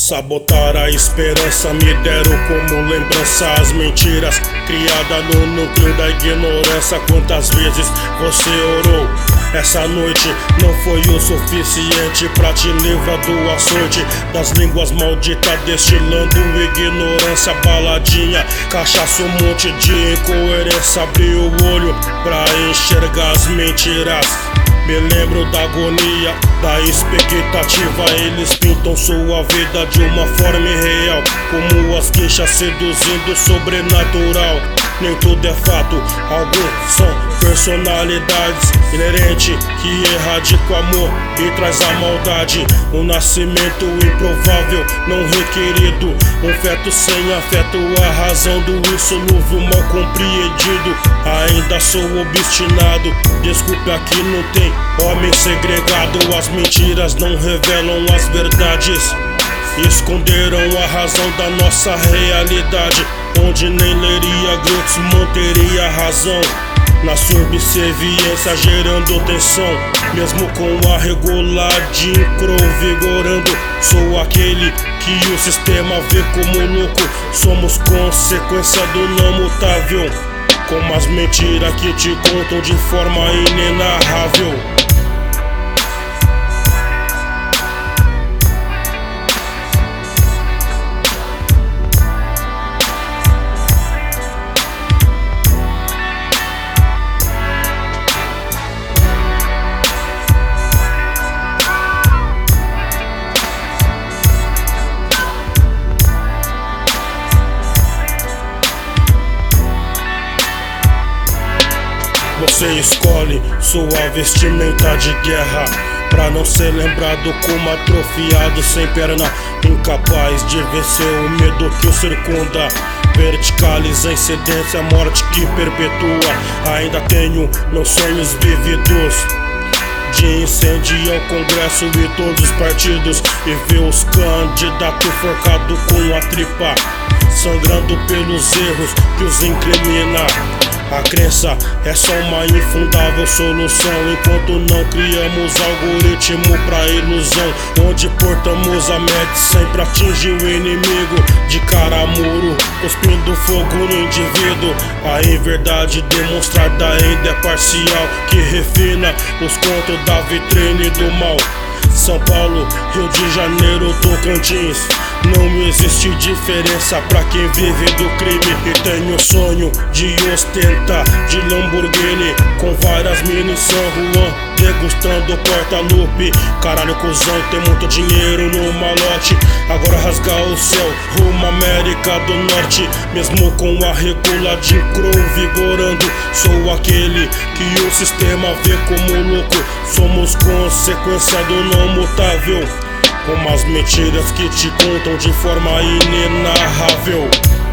Sabotar a esperança, me deram como lembrança as mentiras criadas no núcleo da ignorância. Quantas vezes você orou? Essa noite não foi o suficiente pra te livrar do açoite das línguas malditas, destilando ignorância. Baladinha, cachaça, um monte de incoerência. Abri o olho pra enxergar as mentiras. Me lembro da agonia, da expectativa. Eles pintam sua vida de uma forma irreal, como as queixas seduzindo o sobrenatural. Nem tudo é fato, alguns são personalidades inerentes que erradica o amor e traz a maldade. Um nascimento improvável, não requerido. Um feto sem afeto, a razão do insolúvel mal compreendido. Ainda sou obstinado, desculpe, aqui não tem homem segregado. As mentiras não revelam as verdades, esconderam a razão da nossa realidade, onde nem leria Glutz manteria a razão. Na subserviência gerando tensão, mesmo com a regulagem vigorando. Sou aquele que o sistema vê como louco. Somos consequência do não mutável, como as mentiras que te contam de forma inenarrável. Você escolhe sua vestimenta de guerra pra não ser lembrado como atrofiado sem perna, incapaz de vencer o medo que o circunda. Verticaliza a incidência, a morte que perpetua. Ainda tenho meus sonhos vívidos de incendiar o Congresso e todos os partidos, e ver os candidatos forcados com a tripa, sangrando pelos erros que os incrimina. A crença é só uma infundável solução, enquanto não criamos algoritmo pra ilusão, onde portamos a média sempre atinge o inimigo de cara a muro, cuspindo fogo no indivíduo. A inverdade demonstrada ainda é parcial, que refina os contos da vitrine do mal. São Paulo, Rio de Janeiro, Tocantins, não existe diferença pra quem vive do crime. E tenho o sonho de ostentar de Lamborghini, com várias minis San Juan, degustando porta-lupe. Caralho, cuzão, tem muito dinheiro no malote. Agora rasgar o céu rumo América do Norte, mesmo com a regulagem vigorando. Sou aquele que o sistema vê como louco. Somos consequência do não mutável, como as mentiras que te contam de forma inenarrável.